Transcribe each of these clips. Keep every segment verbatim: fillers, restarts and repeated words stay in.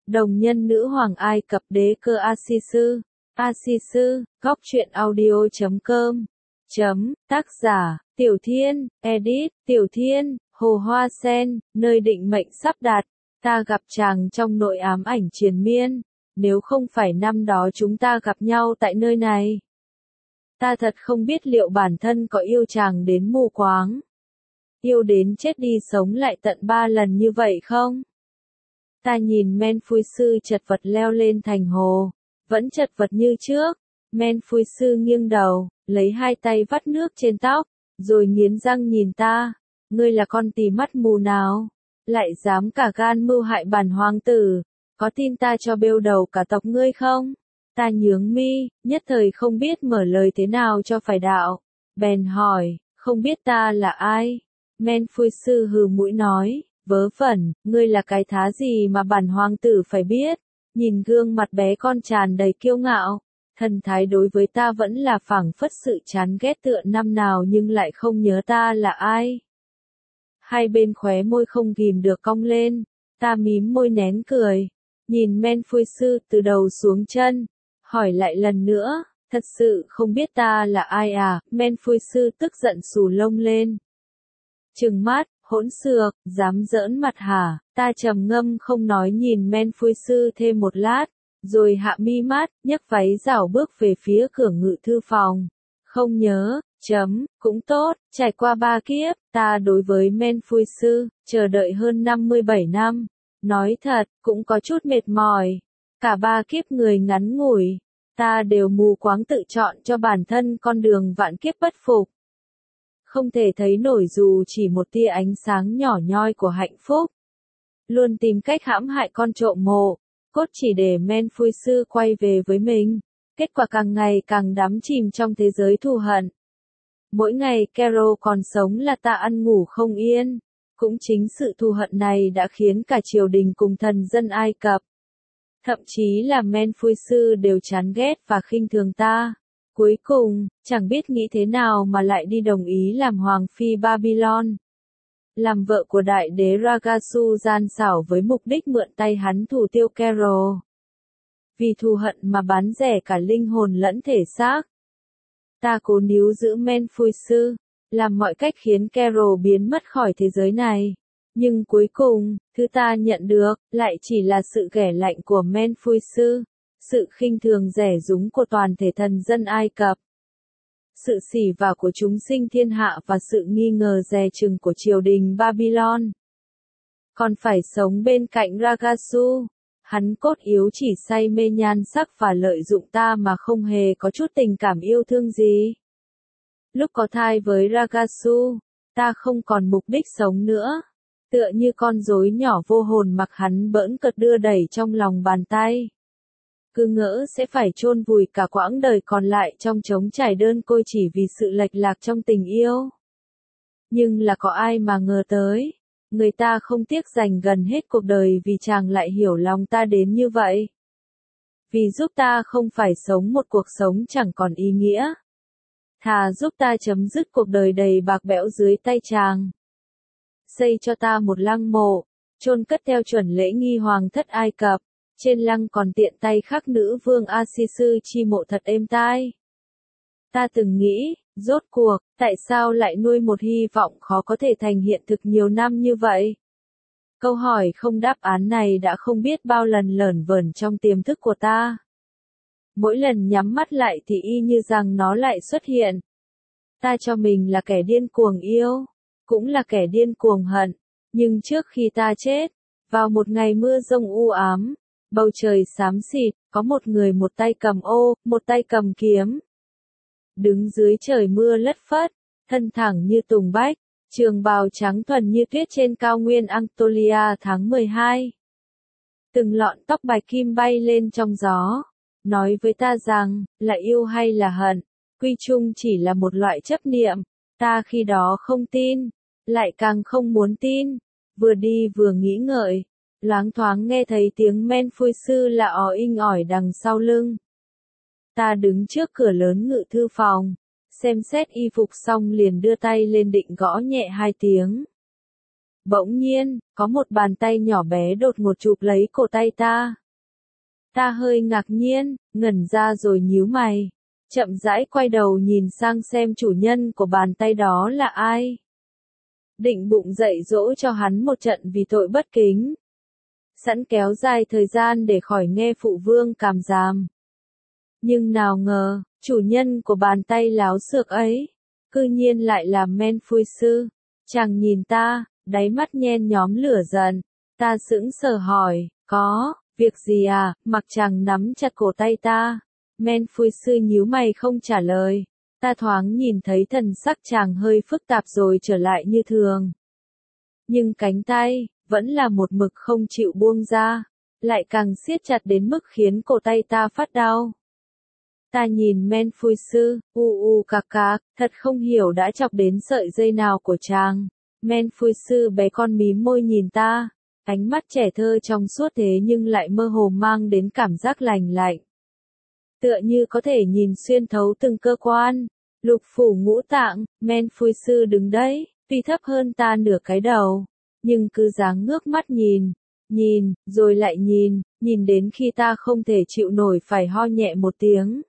Đồng nhân nữ hoàng Ai Cập đế cơ A-si-sư. A-si-sư, góc truyện audio chấm com. Chấm, tác giả, Tiểu Thiên, edit, Tiểu Thiên, Hồ Hoa Sen, nơi định mệnh sắp đặt. Ta gặp chàng trong nội ám ảnh triền miên, nếu không phải năm đó chúng ta gặp nhau tại nơi này. Ta thật không biết liệu bản thân có yêu chàng đến mù quáng. Yêu đến chết đi sống lại tận ba lần như vậy không? Ta nhìn Men Phui Sư chật vật leo lên thành hồ, vẫn chật vật như trước. Men Phui Sư nghiêng đầu, lấy hai tay vắt nước trên tóc, rồi nghiến răng nhìn ta. Ngươi là con tì mắt mù nào? Lại dám cả gan mưu hại bản hoàng tử, có tin ta cho bêu đầu cả tộc ngươi không? Ta nhướng mi, nhất thời không biết mở lời thế nào cho phải đạo. Bèn hỏi, không biết ta là ai? Men Phui Sư hừ mũi nói, vớ vẩn, ngươi là cái thá gì mà bản hoàng tử phải biết? Nhìn gương mặt bé con tràn đầy kiêu ngạo, thần thái đối với ta vẫn là phảng phất sự chán ghét tựa năm nào nhưng lại không nhớ ta là ai. Hai bên khóe môi không ghim được cong lên, ta mím môi nén cười, nhìn Men Phui Sư từ đầu xuống chân, hỏi lại lần nữa, thật sự không biết ta là ai à? Men Phui Sư tức giận xù lông lên, trừng mắt, hỗn xược, dám giỡn mặt hả? Ta trầm ngâm không nói nhìn Men Phui Sư thêm một lát, rồi hạ mi mắt, nhấc váy rảo bước về phía cửa ngự thư phòng. Không nhớ, chấm, cũng tốt, trải qua ba kiếp, ta đối với Men Phui Sư, chờ đợi hơn năm mươi bảy năm. Nói thật, cũng có chút mệt mỏi. Cả ba kiếp người ngắn ngủi, ta đều mù quáng tự chọn cho bản thân con đường vạn kiếp bất phục. Không thể thấy nổi dù chỉ một tia ánh sáng nhỏ nhoi của hạnh phúc. Luôn tìm cách hãm hại con trộm mộ, cốt chỉ để Men Phui Sư quay về với mình. Kết quả càng ngày càng đắm chìm trong thế giới thù hận. Mỗi ngày Carol còn sống là ta ăn ngủ không yên. Cũng chính sự thù hận này đã khiến cả triều đình cùng thần dân Ai Cập, thậm chí là Men Phui Sư đều chán ghét và khinh thường ta. Cuối cùng, chẳng biết nghĩ thế nào mà lại đi đồng ý làm hoàng phi Babylon. Làm vợ của đại đế Ragasu gian xảo với mục đích mượn tay hắn thủ tiêu Carol. Vì thù hận mà bán rẻ cả linh hồn lẫn thể xác. Ta cố níu giữ Men Phui Sư, làm mọi cách khiến Carol biến mất khỏi thế giới này. Nhưng cuối cùng, thứ ta nhận được, lại chỉ là sự ghẻ lạnh của Men Phui Sư, sự khinh thường rẻ rúng của toàn thể thần dân Ai Cập, sự xỉ vả của chúng sinh thiên hạ và sự nghi ngờ dè chừng của triều đình Babylon. Còn phải sống bên cạnh Ragasu, hắn cốt yếu chỉ say mê nhan sắc và lợi dụng ta mà không hề có chút tình cảm yêu thương gì. Lúc có thai với Ragasu, ta không còn mục đích sống nữa. Tựa như con rối nhỏ vô hồn mặc hắn bỡn cợt đưa đẩy trong lòng bàn tay. Cứ ngỡ sẽ phải chôn vùi cả quãng đời còn lại trong trống trải đơn côi chỉ vì sự lệch lạc trong tình yêu. Nhưng là có ai mà ngờ tới, người ta không tiếc dành gần hết cuộc đời vì chàng lại hiểu lòng ta đến như vậy. Vì giúp ta không phải sống một cuộc sống chẳng còn ý nghĩa. Thà giúp ta chấm dứt cuộc đời đầy bạc bẽo dưới tay chàng. Xây cho ta một lăng mộ, chôn cất theo chuẩn lễ nghi hoàng thất Ai Cập. Trên lăng còn tiện tay khắc nữ vương A-si-sư chi mộ thật êm tai. Ta từng nghĩ, rốt cuộc, tại sao lại nuôi một hy vọng khó có thể thành hiện thực nhiều năm như vậy? Câu hỏi không đáp án này đã không biết bao lần lởn vởn trong tiềm thức của ta. Mỗi lần nhắm mắt lại thì y như rằng nó lại xuất hiện. Ta cho mình là kẻ điên cuồng yêu, cũng là kẻ điên cuồng hận, nhưng trước khi ta chết, vào một ngày mưa rông u ám, bầu trời xám xịt, có một người một tay cầm ô, một tay cầm kiếm. Đứng dưới trời mưa lất phất, thân thẳng như tùng bách, trường bào trắng thuần như tuyết trên cao nguyên Anatolia tháng mười hai. Từng lọn tóc bạch kim bay lên trong gió, nói với ta rằng, là yêu hay là hận, quy chung chỉ là một loại chấp niệm. Ta khi đó không tin, lại càng không muốn tin, vừa đi vừa nghĩ ngợi. Loáng thoáng nghe thấy tiếng Men Phui Sư lạ ó inh ỏi đằng sau lưng. Ta đứng trước cửa lớn ngự thư phòng, xem xét y phục xong liền đưa tay lên định gõ nhẹ hai tiếng. Bỗng nhiên, có một bàn tay nhỏ bé đột ngột chụp lấy cổ tay ta. Ta hơi ngạc nhiên, ngẩn ra rồi nhíu mày. Chậm rãi quay đầu nhìn sang xem chủ nhân của bàn tay đó là ai. Định bụng dạy dỗ cho hắn một trận vì tội bất kính. Sẵn kéo dài thời gian để khỏi nghe phụ vương càm ràm. Nhưng nào ngờ, chủ nhân của bàn tay láo xược ấy, cư nhiên lại là Menfuy sư. Chàng nhìn ta, đáy mắt nhen nhóm lửa giận. Ta sững sờ hỏi, có, việc gì à, mặc chàng nắm chặt cổ tay ta. Menfuy sư nhíu mày không trả lời. Ta thoáng nhìn thấy thần sắc chàng hơi phức tạp rồi trở lại như thường. Nhưng cánh tay, vẫn là một mực không chịu buông ra, lại càng siết chặt đến mức khiến cổ tay ta phát đau. Ta nhìn Menfuy sư, u u cạc cạc, thật không hiểu đã chọc đến sợi dây nào của chàng. Menfuy sư bé con mím môi nhìn ta, ánh mắt trẻ thơ trong suốt thế nhưng lại mơ hồ mang đến cảm giác lành lạnh. Tựa như có thể nhìn xuyên thấu từng cơ quan, lục phủ ngũ tạng. Menfuy sư đứng đấy, tuy thấp hơn ta nửa cái đầu, nhưng cứ dáng ngước mắt nhìn, nhìn, rồi lại nhìn, nhìn đến khi ta không thể chịu nổi phải ho nhẹ một tiếng.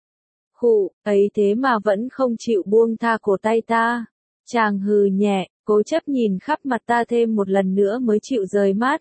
Khụ, ấy thế mà vẫn không chịu buông tha cổ tay ta. Chàng hừ nhẹ, cố chấp nhìn khắp mặt ta thêm một lần nữa mới chịu rời mắt.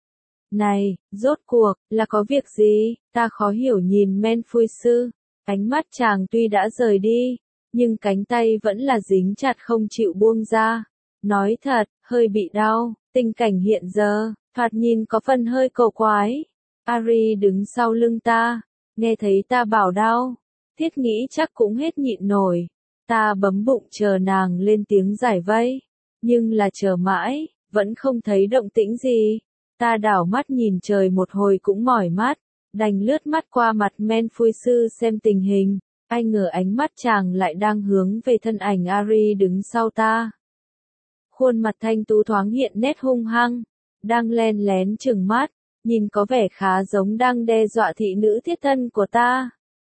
Này, rốt cuộc, là có việc gì? Ta khó hiểu nhìn Menfuy sư. Ánh mắt chàng tuy đã rời đi, nhưng cánh tay vẫn là dính chặt không chịu buông ra. Nói thật, hơi bị đau, tình cảnh hiện giờ, thoạt nhìn có phần hơi cầu quái. Ari đứng sau lưng ta, nghe thấy ta bảo đau, thiết nghĩ chắc cũng hết nhịn nổi. Ta bấm bụng chờ nàng lên tiếng giải vây, nhưng là chờ mãi, vẫn không thấy động tĩnh gì. Ta đảo mắt nhìn trời một hồi cũng mỏi mắt, đành lướt mắt qua mặt Menfuy sư xem tình hình. Ai ngờ ánh mắt chàng lại đang hướng về thân ảnh Ari đứng sau ta. Khuôn mặt thanh tú thoáng hiện nét hung hăng, đang len lén chừng mắt, nhìn có vẻ khá giống đang đe dọa thị nữ thiết thân của ta.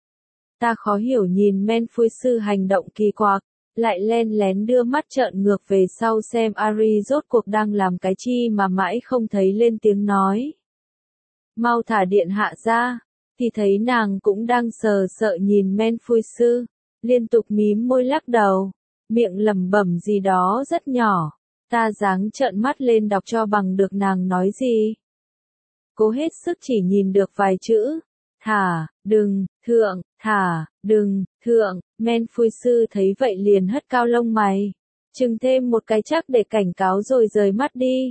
Ta khó hiểu nhìn Menfuy sư hành động kỳ quặc, lại len lén đưa mắt trợn ngược về sau xem Ari rốt cuộc đang làm cái chi mà mãi không thấy lên tiếng nói. Mau thả điện hạ ra, thì thấy nàng cũng đang sờ sợ nhìn Menfuy sư, liên tục mím môi lắc đầu, miệng lẩm bẩm gì đó rất nhỏ. Ta dáng trợn mắt lên đọc cho bằng được nàng nói gì. Cố hết sức chỉ nhìn được vài chữ. Thả, đừng, thượng, thả, đừng, thượng. Menfuy sư thấy vậy liền hất cao lông mày, chừng thêm một cái chắc để cảnh cáo rồi rời mắt đi.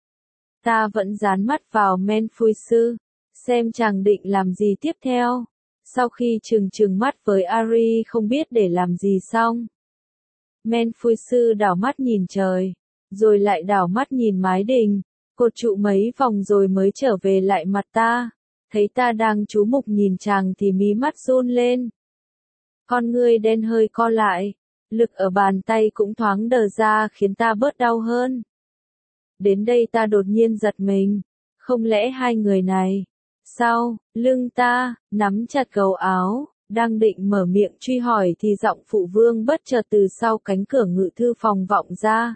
Ta vẫn dán mắt vào Menfuy sư, xem chàng định làm gì tiếp theo. Sau khi chừng chừng mắt với Ari không biết để làm gì xong, Menfuy sư đảo mắt nhìn trời, rồi lại đảo mắt nhìn mái đình, cột trụ mấy vòng rồi mới trở về lại mặt ta. Thấy ta đang chú mục nhìn chàng thì mí mắt run lên. Con ngươi đen hơi co lại, lực ở bàn tay cũng thoáng đờ ra khiến ta bớt đau hơn. Đến đây ta đột nhiên giật mình, không lẽ hai người này, sau, lưng ta, nắm chặt gấu áo, đang định mở miệng truy hỏi thì giọng phụ vương bất chợt từ sau cánh cửa ngự thư phòng vọng ra.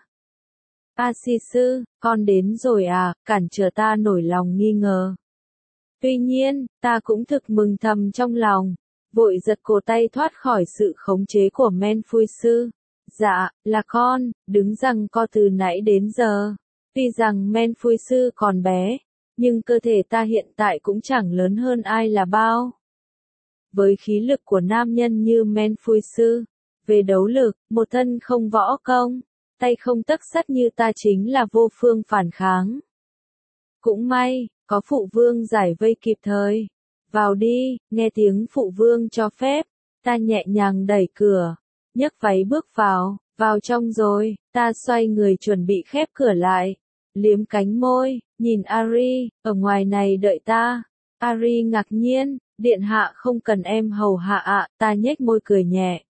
A si sư, con đến rồi à, cản trở ta nổi lòng nghi ngờ. Tuy nhiên, ta cũng thực mừng thầm trong lòng, vội giật cổ tay thoát khỏi sự khống chế của Menfuy sư. Dạ, là con, đứng giằng co từ nãy đến giờ. Tuy rằng Menfuy sư còn bé, nhưng cơ thể ta hiện tại cũng chẳng lớn hơn ai là bao. Với khí lực của nam nhân như Menfuy sư, về đấu lực, một thân không võ công, tay không tấc sắt như ta chính là vô phương phản kháng. Cũng may, có phụ vương giải vây kịp thời. Vào đi, nghe tiếng phụ vương cho phép, ta nhẹ nhàng đẩy cửa, nhấc váy bước vào, vào trong rồi, ta xoay người chuẩn bị khép cửa lại, liếm cánh môi, nhìn Ari, ở ngoài này đợi ta. Ari ngạc nhiên, điện hạ không cần em hầu hạ ạ, ta nhếch môi cười nhẹ.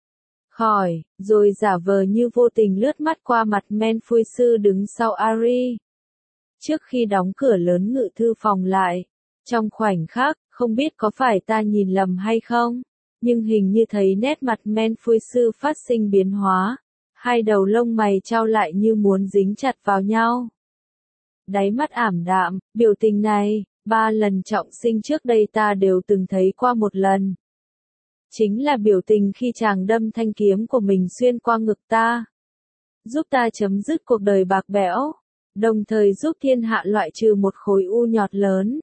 Khỏi, rồi giả vờ như vô tình lướt mắt qua mặt Menfuy sư đứng sau Ari. Trước khi đóng cửa lớn ngự thư phòng lại, trong khoảnh khắc, không biết có phải ta nhìn lầm hay không, nhưng hình như thấy nét mặt Menfuy sư phát sinh biến hóa. Hai đầu lông mày trao lại như muốn dính chặt vào nhau. Đáy mắt ảm đạm, biểu tình này, ba lần trọng sinh trước đây ta đều từng thấy qua một lần. Chính là biểu tình khi chàng đâm thanh kiếm của mình xuyên qua ngực ta. Giúp ta chấm dứt cuộc đời bạc bẽo, đồng thời giúp thiên hạ loại trừ một khối u nhọt lớn.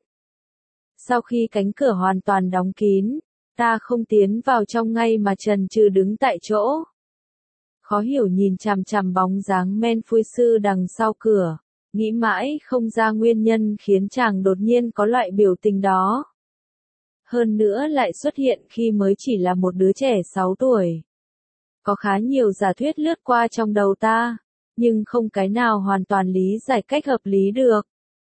Sau khi cánh cửa hoàn toàn đóng kín, ta không tiến vào trong ngay mà chần chừ đứng tại chỗ. Khó hiểu nhìn chằm chằm bóng dáng men phui sư đằng sau cửa, nghĩ mãi không ra nguyên nhân khiến chàng đột nhiên có loại biểu tình đó. Hơn nữa lại xuất hiện khi mới chỉ là một đứa trẻ sáu tuổi. Có khá nhiều giả thuyết lướt qua trong đầu ta, nhưng không cái nào hoàn toàn lý giải cách hợp lý được.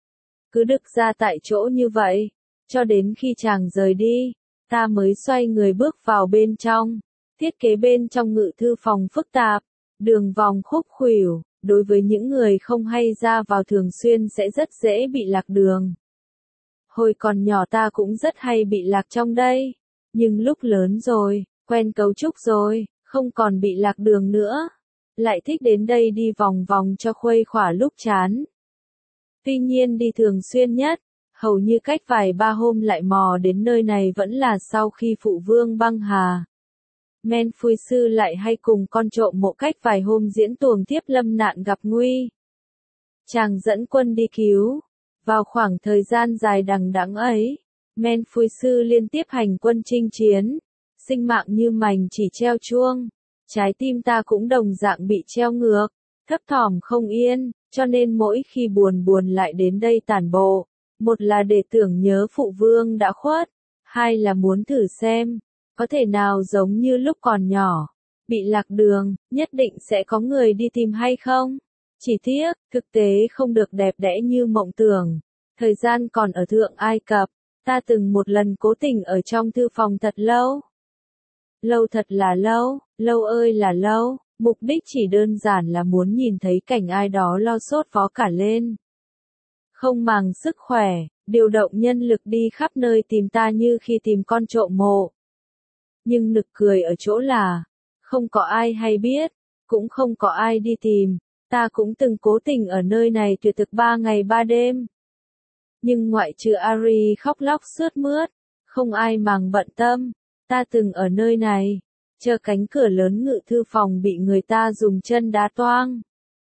Cứ đực ra tại chỗ như vậy, cho đến khi chàng rời đi, ta mới xoay người bước vào bên trong. Thiết kế bên trong ngự thư phòng phức tạp, đường vòng khúc khuỷu, đối với những người không hay ra vào thường xuyên sẽ rất dễ bị lạc đường. Hồi còn nhỏ ta cũng rất hay bị lạc trong đây, nhưng lúc lớn rồi, quen cấu trúc rồi, không còn bị lạc đường nữa. Lại thích đến đây đi vòng vòng cho khuây khỏa lúc chán. Tuy nhiên đi thường xuyên nhất, hầu như cách vài ba hôm lại mò đến nơi này vẫn là sau khi phụ vương băng hà. Men phui sư lại hay cùng con trộm mộ cách vài hôm diễn tuồng tiếp lâm nạn gặp nguy. Chàng dẫn quân đi cứu. Vào khoảng thời gian dài đằng đẵng ấy, men phui sư liên tiếp hành quân chinh chiến, sinh mạng như mành chỉ treo chuông. Trái tim ta cũng đồng dạng bị treo ngược, thấp thỏm không yên, cho nên mỗi khi buồn buồn lại đến đây tản bộ. Một là để tưởng nhớ phụ vương đã khuất, hai là muốn thử xem, có thể nào giống như lúc còn nhỏ, bị lạc đường, nhất định sẽ có người đi tìm hay không? Chỉ tiếc, thực tế không được đẹp đẽ như mộng tưởng. Thời gian còn ở Thượng Ai Cập, ta từng một lần cố tình ở trong thư phòng thật lâu. Lâu thật là lâu, lâu ơi là lâu, mục đích chỉ đơn giản là muốn nhìn thấy cảnh ai đó lo sốt vó cả lên. Không màng sức khỏe, điều động nhân lực đi khắp nơi tìm ta như khi tìm con trộm mộ. Nhưng nực cười ở chỗ là, không có ai hay biết, cũng không có ai đi tìm, ta cũng từng cố tình ở nơi này tuyệt thực ba ngày ba đêm. Nhưng ngoại trừ Ari khóc lóc sướt mướt, không ai màng bận tâm, ta từng ở nơi này, chờ cánh cửa lớn ngự thư phòng bị người ta dùng chân đá toang.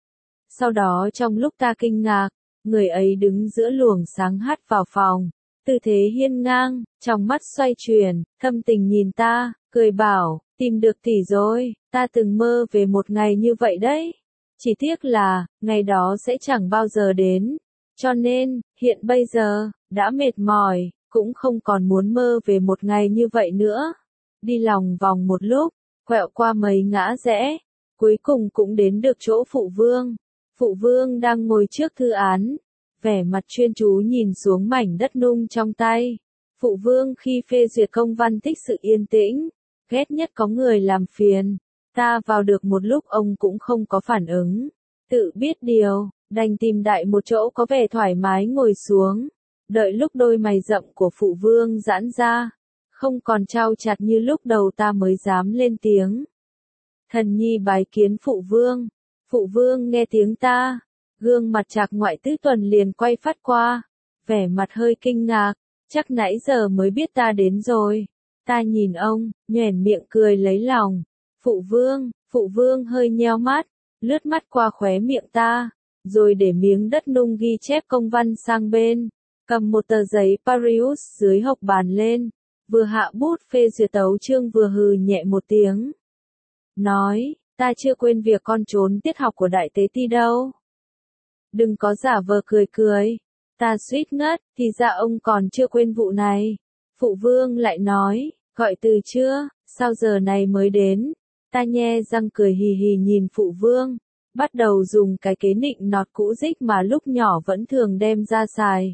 Sau đó trong lúc ta kinh ngạc, người ấy đứng giữa luồng sáng hắt vào phòng, tư thế hiên ngang, trong mắt xoay chuyển, thâm tình nhìn ta, cười bảo, tìm được tỷ rồi, ta từng mơ về một ngày như vậy đấy. Chỉ tiếc là, ngày đó sẽ chẳng bao giờ đến. Cho nên, hiện bây giờ, đã mệt mỏi, cũng không còn muốn mơ về một ngày như vậy nữa. Đi lòng vòng một lúc, quẹo qua mấy ngã rẽ, cuối cùng cũng đến được chỗ phụ vương. Phụ vương đang ngồi trước thư án, vẻ mặt chuyên chú nhìn xuống mảnh đất nung trong tay. Phụ vương khi phê duyệt công văn thích sự yên tĩnh, ghét nhất có người làm phiền. Ta vào được một lúc ông cũng không có phản ứng, tự biết điều, đành tìm đại một chỗ có vẻ thoải mái ngồi xuống, đợi lúc đôi mày rậm của phụ vương giãn ra, không còn trao chặt như lúc đầu ta mới dám lên tiếng. Thần nhi bái kiến phụ vương. Phụ vương nghe tiếng ta, gương mặt Trạc Ngoại Tứ Tuần liền quay phát qua, vẻ mặt hơi kinh ngạc, chắc nãy giờ mới biết ta đến rồi. Ta nhìn ông, nhoẻn miệng cười lấy lòng. Phụ vương, phụ vương hơi nheo mắt, lướt mắt qua khóe miệng ta, rồi để miếng đất nung ghi chép công văn sang bên, cầm một tờ giấy Parius dưới hộc bàn lên, vừa hạ bút phê duyệt tấu chương vừa hừ nhẹ một tiếng. Nói, ta chưa quên việc con trốn tiết học của đại tế ti đâu. Đừng có giả vờ cười cười. Ta suýt ngất, thì ra ông còn chưa quên vụ này. Phụ vương lại nói, gọi từ chưa, sao giờ này mới đến. Ta nhe răng cười hì hì nhìn phụ vương, bắt đầu dùng cái kế nịnh nọt cũ dích mà lúc nhỏ vẫn thường đem ra xài.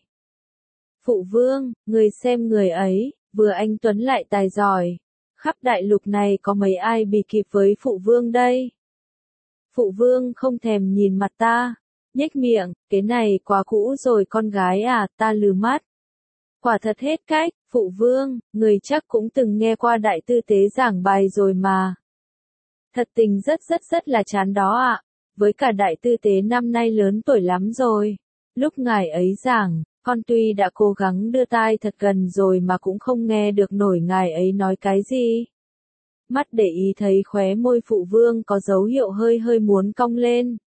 Phụ vương, người xem người ấy, vừa anh tuấn lại tài giỏi. Khắp đại lục này có mấy ai bị kịp với phụ vương đây? Phụ vương không thèm nhìn mặt ta, nhếch miệng, cái này quá cũ rồi con gái à, ta lừ mắt. Quả thật hết cách, phụ vương, người chắc cũng từng nghe qua đại tư tế giảng bài rồi mà. Thật tình rất rất rất là chán đó ạ. Với cả đại tư tế năm nay lớn tuổi lắm rồi. Lúc ngài ấy giảng, con tuy đã cố gắng đưa tai thật gần rồi mà cũng không nghe được nổi ngài ấy nói cái gì. Mắt để ý thấy khóe môi phụ vương có dấu hiệu hơi hơi muốn cong lên.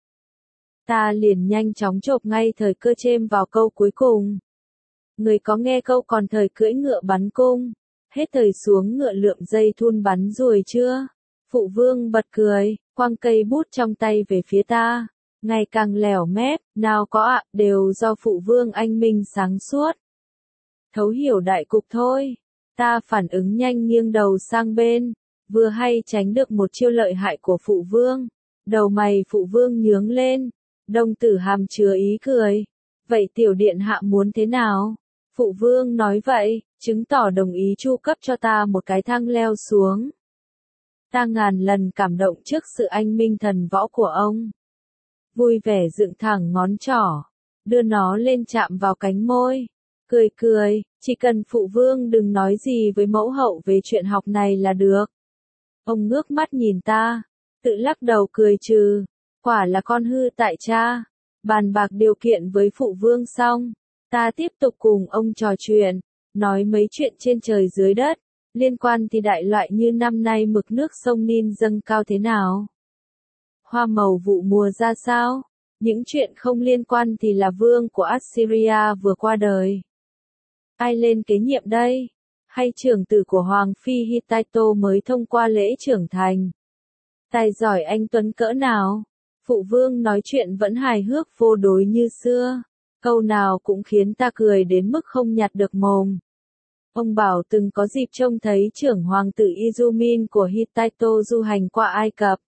Ta liền nhanh chóng chộp ngay thời cơ chêm vào câu cuối cùng. Người có nghe câu còn thời cưỡi ngựa bắn cung, hết thời xuống ngựa lượm dây thun bắn ruồi chưa? Phụ vương bật cười, quăng cây bút trong tay về phía ta, ngày càng lẻo mép, nào có ạ, đều do phụ vương anh minh sáng suốt. Thấu hiểu đại cục thôi, ta phản ứng nhanh nghiêng đầu sang bên, vừa hay tránh được một chiêu lợi hại của phụ vương. Đầu mày phụ vương nhướng lên, đồng tử hàm chứa ý cười. Vậy tiểu điện hạ muốn thế nào? Phụ vương nói vậy, chứng tỏ đồng ý chu cấp cho ta một cái thang leo xuống. Ta ngàn lần cảm động trước sự anh minh thần võ của ông. Vui vẻ dựng thẳng ngón trỏ, đưa nó lên chạm vào cánh môi. Cười cười, chỉ cần phụ vương đừng nói gì với mẫu hậu về chuyện học này là được. Ông ngước mắt nhìn ta, tự lắc đầu cười trừ. Quả là con hư tại cha. Bàn bạc điều kiện với phụ vương xong, ta tiếp tục cùng ông trò chuyện, nói mấy chuyện trên trời dưới đất, liên quan thì đại loại như năm nay mực nước sông Nin dâng cao thế nào, hoa màu vụ mùa ra sao, những chuyện không liên quan thì là vương của Assyria vừa qua đời. Ai lên kế nhiệm đây? Hay trưởng tử của Hoàng Phi Hittito mới thông qua lễ trưởng thành? Tài giỏi anh Tuấn cỡ nào? Phụ vương nói chuyện vẫn hài hước vô đối như xưa. Câu nào cũng khiến ta cười đến mức không nhặt được mồm. Ông bảo từng có dịp trông thấy trưởng hoàng tử Izumin của Hittito du hành qua Ai Cập.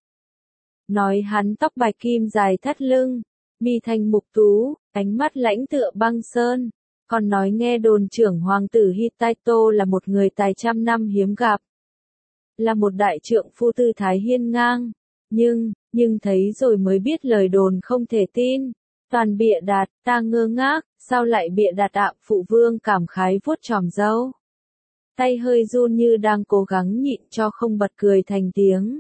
Nói hắn tóc bạch kim dài thắt lưng, mi thanh mục tú, ánh mắt lãnh tựa băng sơn. Còn nói nghe đồn trưởng hoàng tử Hittito là một người tài trăm năm hiếm gặp. Là một đại trượng phu tư thái hiên ngang. Nhưng, nhưng thấy rồi mới biết lời đồn không thể tin. Toàn bịa đặt, ta ngơ ngác, sao lại bịa đặt ạ? Phụ vương cảm khái vuốt chòm râu. Tay hơi run như đang cố gắng nhịn cho không bật cười thành tiếng.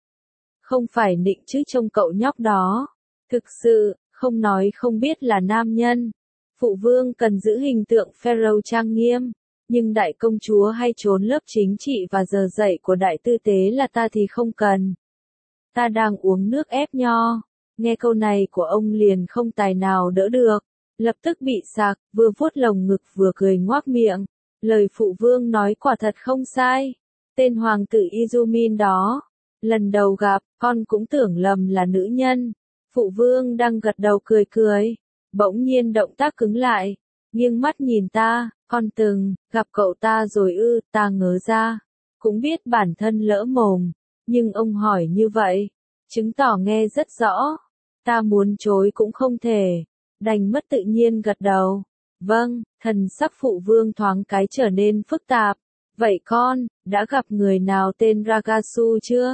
Không phải nịnh chứ trông cậu nhóc đó. Thực sự, không nói không biết là nam nhân. Phụ vương cần giữ hình tượng pharaoh trang nghiêm. Nhưng đại công chúa hay trốn lớp chính trị và giờ dạy của đại tư tế là ta thì không cần. Ta đang uống nước ép nho. Nghe câu này của ông liền không tài nào đỡ được. Lập tức bị sặc, vừa vuốt lồng ngực vừa cười ngoác miệng. Lời phụ vương nói quả thật không sai. Tên hoàng tử Izumin đó. Lần đầu gặp, con cũng tưởng lầm là nữ nhân. Phụ vương đang gật đầu cười cười. Bỗng nhiên động tác cứng lại. Nghiêng mắt nhìn ta, con từng gặp cậu ta rồi ư, ta ngớ ra. Cũng biết bản thân lỡ mồm. Nhưng ông hỏi như vậy, chứng tỏ nghe rất rõ. Ta muốn chối cũng không thể. Đành mất tự nhiên gật đầu. Vâng, thần sắc phụ vương thoáng cái trở nên phức tạp. Vậy con, đã gặp người nào tên Ragasu chưa?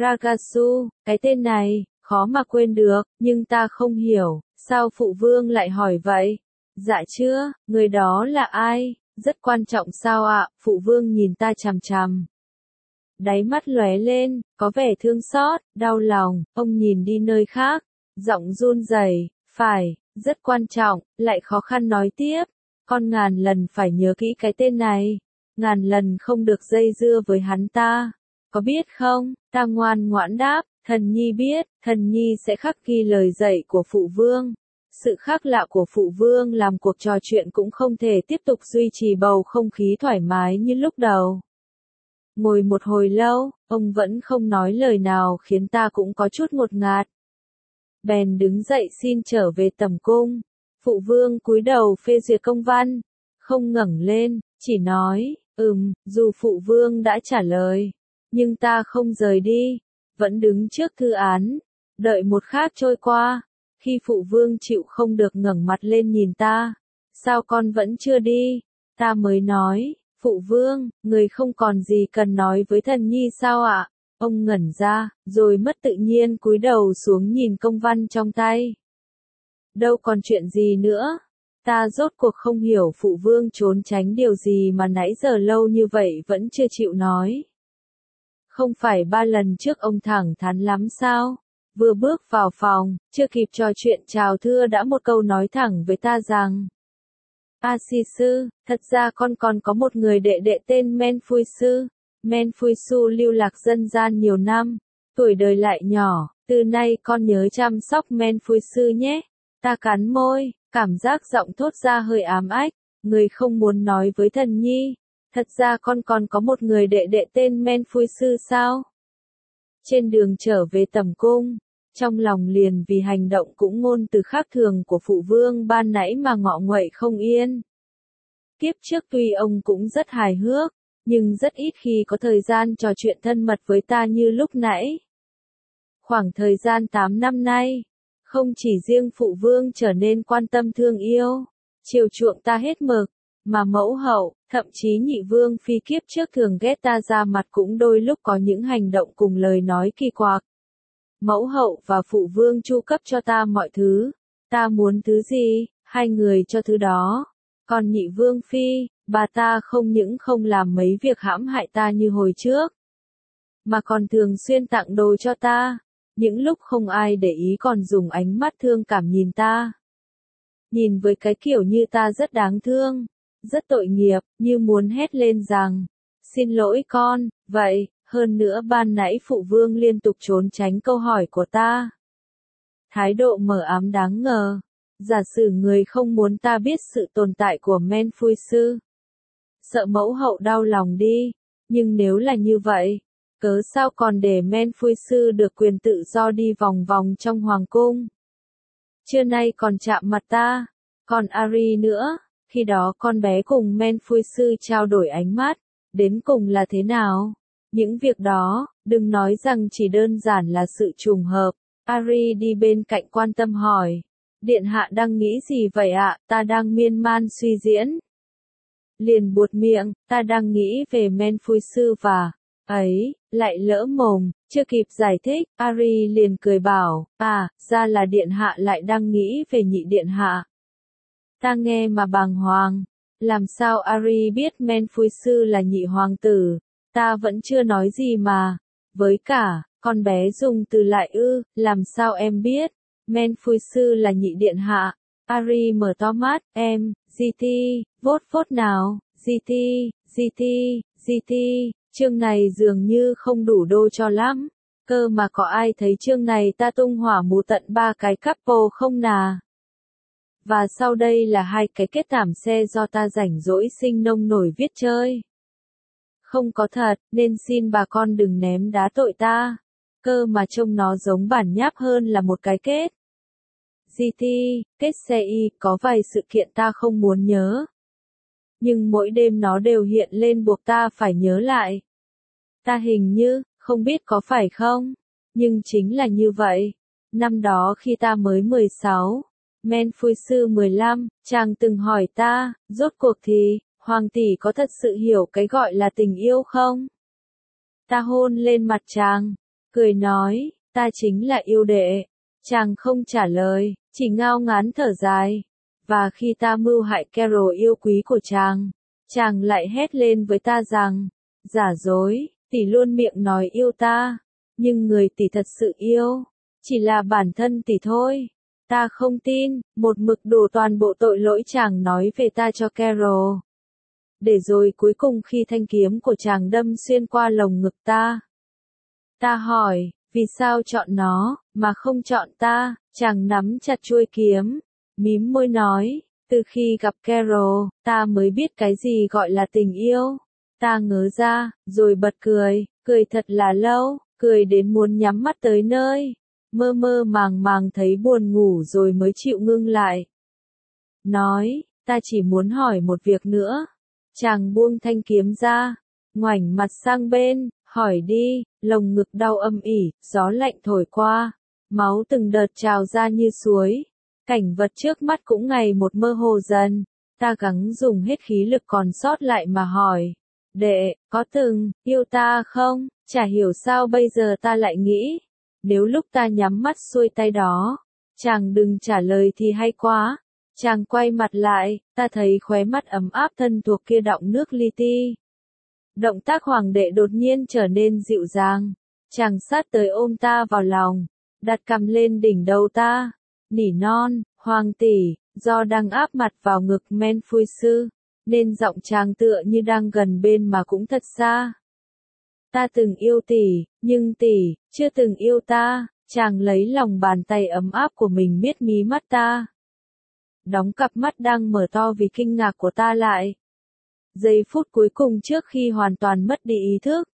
Ragasu, cái tên này, khó mà quên được, nhưng ta không hiểu, sao phụ vương lại hỏi vậy? Dạ chưa, người đó là ai? Rất quan trọng sao ạ? Phụ vương nhìn ta chằm chằm. Đáy mắt lóe lên, có vẻ thương xót, đau lòng, ông nhìn đi nơi khác, giọng run rẩy, phải, rất quan trọng, lại khó khăn nói tiếp, con ngàn lần phải nhớ kỹ cái tên này, ngàn lần không được dây dưa với hắn ta, có biết không? Ta ngoan ngoãn đáp, thần nhi biết, thần nhi sẽ khắc ghi lời dạy của phụ vương. Sự khác lạ của phụ vương làm cuộc trò chuyện cũng không thể tiếp tục duy trì bầu không khí thoải mái như lúc đầu. Ngồi một hồi lâu, ông vẫn không nói lời nào khiến ta cũng có chút ngột ngạt. Bèn đứng dậy xin trở về tẩm cung. Phụ vương cúi đầu phê duyệt công văn, không ngẩng lên, chỉ nói, ừm, dù phụ vương đã trả lời, nhưng ta không rời đi, vẫn đứng trước thư án, đợi một khắc trôi qua. Khi phụ vương chịu không được ngẩng mặt lên nhìn ta, sao con vẫn chưa đi? Ta mới nói, phụ vương, người không còn gì cần nói với thần nhi sao ạ? Ông ngẩn ra, rồi mất tự nhiên cúi đầu xuống nhìn công văn trong tay. Đâu còn chuyện gì nữa? Ta rốt cuộc không hiểu phụ vương trốn tránh điều gì mà nãy giờ lâu như vậy vẫn chưa chịu nói. Không phải ba lần trước ông thẳng thắn lắm sao? Vừa bước vào phòng, chưa kịp trò chuyện chào thưa đã một câu nói thẳng với ta rằng: A Si Sư, thật ra con còn có một người đệ đệ tên Men Phui Sư. Men Phui Su lưu lạc dân gian nhiều năm, tuổi đời lại nhỏ, từ nay con nhớ chăm sóc Men Phui Sư nhé. Ta cắn môi, cảm giác giọng thốt ra hơi ám ách, người không muốn nói với thần nhi. Thật ra con còn có một người đệ đệ tên Men Phui Sư sao? Trên đường trở về tẩm cung, trong lòng liền vì hành động cũng ngôn từ khác thường của phụ vương ban nãy mà ngọ nguậy không yên. Kiếp trước tuy ông cũng rất hài hước, nhưng rất ít khi có thời gian trò chuyện thân mật với ta như lúc nãy. Khoảng thời gian tám năm nay, không chỉ riêng phụ vương trở nên quan tâm thương yêu, chiều chuộng ta hết mực, mà mẫu hậu, thậm chí nhị vương phi kiếp trước thường ghét ta ra mặt cũng đôi lúc có những hành động cùng lời nói kỳ quặc. Mẫu hậu và phụ vương chu cấp cho ta mọi thứ, ta muốn thứ gì, hai người cho thứ đó. Còn nhị vương phi, bà ta không những không làm mấy việc hãm hại ta như hồi trước, mà còn thường xuyên tặng đồ cho ta, những lúc không ai để ý còn dùng ánh mắt thương cảm nhìn ta. Nhìn với cái kiểu như ta rất đáng thương, rất tội nghiệp, như muốn hét lên rằng: xin lỗi con, vậy. Hơn nữa ban nãy phụ vương liên tục trốn tránh câu hỏi của ta. Thái độ mờ ám đáng ngờ. Giả sử người không muốn ta biết sự tồn tại của Men Phui Sư, sợ mẫu hậu đau lòng đi. Nhưng nếu là như vậy, cớ sao còn để Men Phui Sư được quyền tự do đi vòng vòng trong hoàng cung? Trưa nay còn chạm mặt ta, còn Ari nữa. Khi đó con bé cùng Men Phui Sư trao đổi ánh mắt, đến cùng là thế nào? Những việc đó, đừng nói rằng chỉ đơn giản là sự trùng hợp. Ari đi bên cạnh quan tâm hỏi: điện hạ đang nghĩ gì vậy ạ? Ta đang miên man suy diễn. Liền buột miệng, ta đang nghĩ về Men Phui Sư và... ấy, lại lỡ mồm, chưa kịp giải thích, Ari liền cười bảo: à, ra là điện hạ lại đang nghĩ về nhị điện hạ. Ta nghe mà bàng hoàng, làm sao Ari biết Men Phui Sư là nhị hoàng tử? Ta vẫn chưa nói gì mà. Với cả, con bé dùng từ lại ư, làm sao em biết? Men Phui Sư là nhị điện hạ. Ari mở to mắt, em, giê tê, vốt vốt nào, giê tê, giê tê, giê tê, chương này dường như không đủ đô cho lắm. Cơ mà có ai thấy chương này ta tung hỏa mù tận ba cái couple không nà? Và sau đây là hai cái kết thảm xe do ta rảnh rỗi sinh nông nổi viết chơi. Không có thật, nên xin bà con đừng ném đá tội ta. Cơ mà trông nó giống bản nháp hơn là một cái kết. giê tê, kết xe y, có vài sự kiện ta không muốn nhớ. Nhưng mỗi đêm nó đều hiện lên buộc ta phải nhớ lại. Ta hình như, không biết có phải không? Nhưng chính là như vậy. Năm đó khi ta mới mười sáu, Men Phui Sư mười lăm, chàng từng hỏi ta, rốt cuộc thì, hoàng tỷ có thật sự hiểu cái gọi là tình yêu không? Ta hôn lên mặt chàng, cười nói, ta chính là yêu đệ. Chàng không trả lời, chỉ ngao ngán thở dài. Và khi ta mưu hại Carol yêu quý của chàng, chàng lại hét lên với ta rằng, giả dối, tỷ luôn miệng nói yêu ta, nhưng người tỷ thật sự yêu, chỉ là bản thân tỷ thôi. Ta không tin, một mực đổ toàn bộ tội lỗi chàng nói về ta cho Carol. Để rồi cuối cùng khi thanh kiếm của chàng đâm xuyên qua lồng ngực ta. Ta hỏi, vì sao chọn nó, mà không chọn ta? Chàng nắm chặt chuôi kiếm, mím môi nói, từ khi gặp Carol, ta mới biết cái gì gọi là tình yêu. Ta ngớ ra, rồi bật cười, cười thật là lâu, cười đến muốn nhắm mắt tới nơi. Mơ mơ màng màng thấy buồn ngủ rồi mới chịu ngưng lại. Nói, ta chỉ muốn hỏi một việc nữa. Chàng buông thanh kiếm ra, ngoảnh mặt sang bên, hỏi đi. Lồng ngực đau âm ỉ, gió lạnh thổi qua, máu từng đợt trào ra như suối. Cảnh vật trước mắt cũng ngày một mơ hồ dần. Ta gắng dùng hết khí lực còn sót lại mà hỏi, đệ, có từng yêu ta không? Chả hiểu sao bây giờ ta lại nghĩ, nếu lúc ta nhắm mắt xuôi tay đó, chàng đừng trả lời thì hay quá. Chàng quay mặt lại, ta thấy khóe mắt ấm áp thân thuộc kia đọng nước li ti. Động tác hoàng đệ đột nhiên trở nên dịu dàng. Chàng sát tới ôm ta vào lòng, đặt cằm lên đỉnh đầu ta, nỉ non, hoàng tỷ, do đang áp mặt vào ngực Menfuy sư, nên giọng chàng tựa như đang gần bên mà cũng thật xa. Ta từng yêu tỷ, nhưng tỷ, chưa từng yêu ta, chàng lấy lòng bàn tay ấm áp của mình miết mí mắt ta. Đóng cặp mắt đang mở to vì kinh ngạc của ta lại. Giây phút cuối cùng trước khi hoàn toàn mất đi ý thức.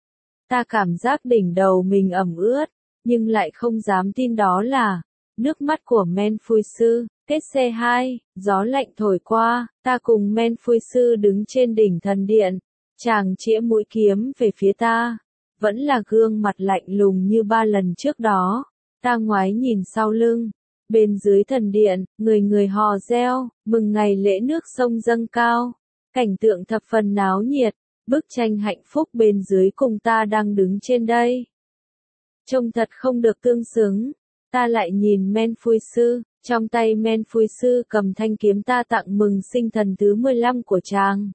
Ta cảm giác đỉnh đầu mình ẩm ướt, nhưng lại không dám tin đó là nước mắt của Menfuy sư. Kết C hai, gió lạnh thổi qua, ta cùng Menfuy sư đứng trên đỉnh thần điện. Chàng chĩa mũi kiếm về phía ta, vẫn là gương mặt lạnh lùng như ba lần trước đó. Ta ngoái nhìn sau lưng, bên dưới thần điện, người người hò reo, mừng ngày lễ nước sông dâng cao. Cảnh tượng thập phần náo nhiệt, bức tranh hạnh phúc bên dưới cùng ta đang đứng trên đây. Trông thật không được tương xứng, ta lại nhìn Menfuy sư, trong tay Menfuy sư cầm thanh kiếm ta tặng mừng sinh thần thứ mười lăm của chàng.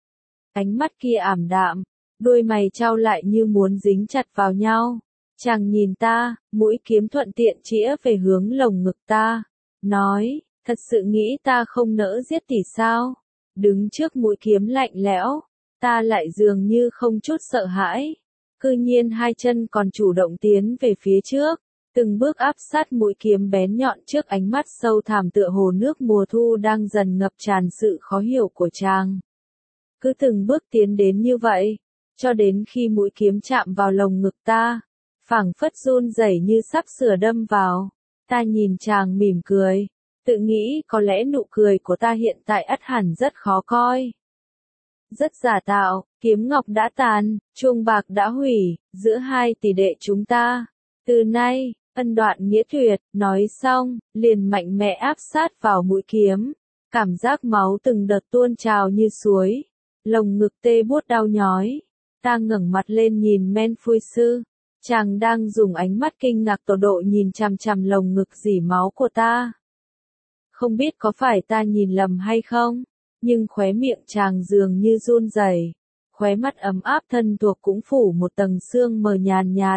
Ánh mắt kia ảm đạm, đôi mày trao lại như muốn dính chặt vào nhau. Chàng nhìn ta, mũi kiếm thuận tiện chĩa về hướng lồng ngực ta, nói, thật sự nghĩ ta không nỡ giết tỷ sao? Đứng trước mũi kiếm lạnh lẽo, ta lại dường như không chút sợ hãi. Cư nhiên hai chân còn chủ động tiến về phía trước, từng bước áp sát mũi kiếm bén nhọn trước ánh mắt sâu thẳm tựa hồ nước mùa thu đang dần ngập tràn sự khó hiểu của chàng. Cứ từng bước tiến đến như vậy, cho đến khi mũi kiếm chạm vào lồng ngực ta, phảng phất run rẩy như sắp sửa đâm vào. Ta nhìn chàng mỉm cười, tự nghĩ có lẽ nụ cười của ta hiện tại ắt hẳn rất khó coi. Rất giả tạo, kiếm ngọc đã tàn, chuông bạc đã hủy, giữa hai tỷ đệ chúng ta. Từ nay, ân đoạn nghĩa tuyệt, nói xong, liền mạnh mẽ áp sát vào mũi kiếm. Cảm giác máu từng đợt tuôn trào như suối. Lồng ngực tê buốt đau nhói. Ta ngẩng mặt lên nhìn Menfuy sư. Chàng đang dùng ánh mắt kinh ngạc tột độ nhìn chằm chằm lồng ngực rỉ máu của ta. Không biết có phải ta nhìn lầm hay không, nhưng khóe miệng chàng dường như run rẩy, khóe mắt ấm áp thân thuộc cũng phủ một tầng sương mờ nhàn nhạt.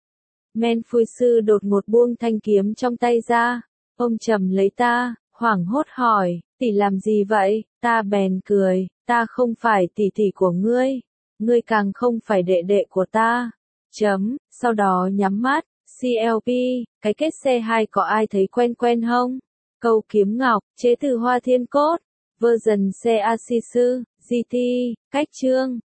Menfuy sư đột ngột buông thanh kiếm trong tay ra, ôm chầm lấy ta, hoảng hốt hỏi, tỷ làm gì vậy? Ta bèn cười, ta không phải tỷ tỷ của ngươi, ngươi càng không phải đệ đệ của ta. Chấm, sau đó nhắm mắt, xê lờ pê, cái kết C hai có ai thấy quen quen không? Câu kiếm ngọc, chế từ hoa thiên cốt, version C A C sư, giê tê, cách chương.